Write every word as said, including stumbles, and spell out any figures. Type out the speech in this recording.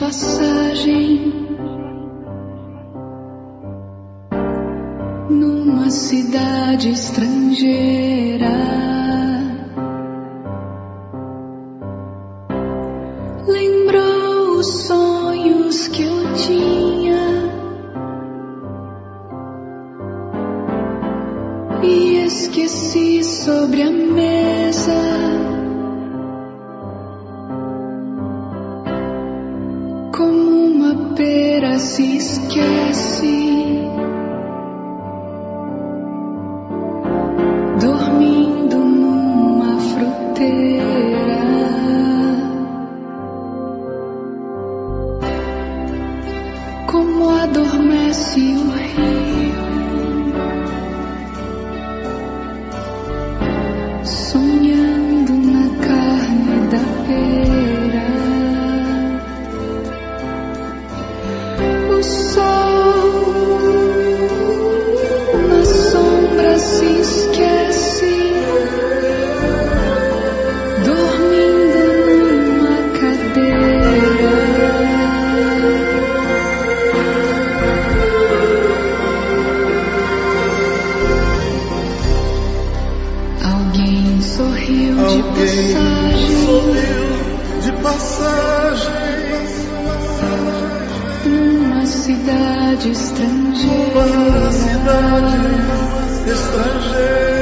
passagem numa cidade estrangeira. Lembrou os sonhos que eu tinha e esqueci sobre a mesa. Como uma pera se esquece, dormindo numa fruteira. Como adormece o rio, sonhando na carne da pera. O sol na sombra se esquece, dormindo numa cadeira. Alguém sorriu de passagem, sorriu de passagem numa cidade estrangeira. numa cidade estrangeira.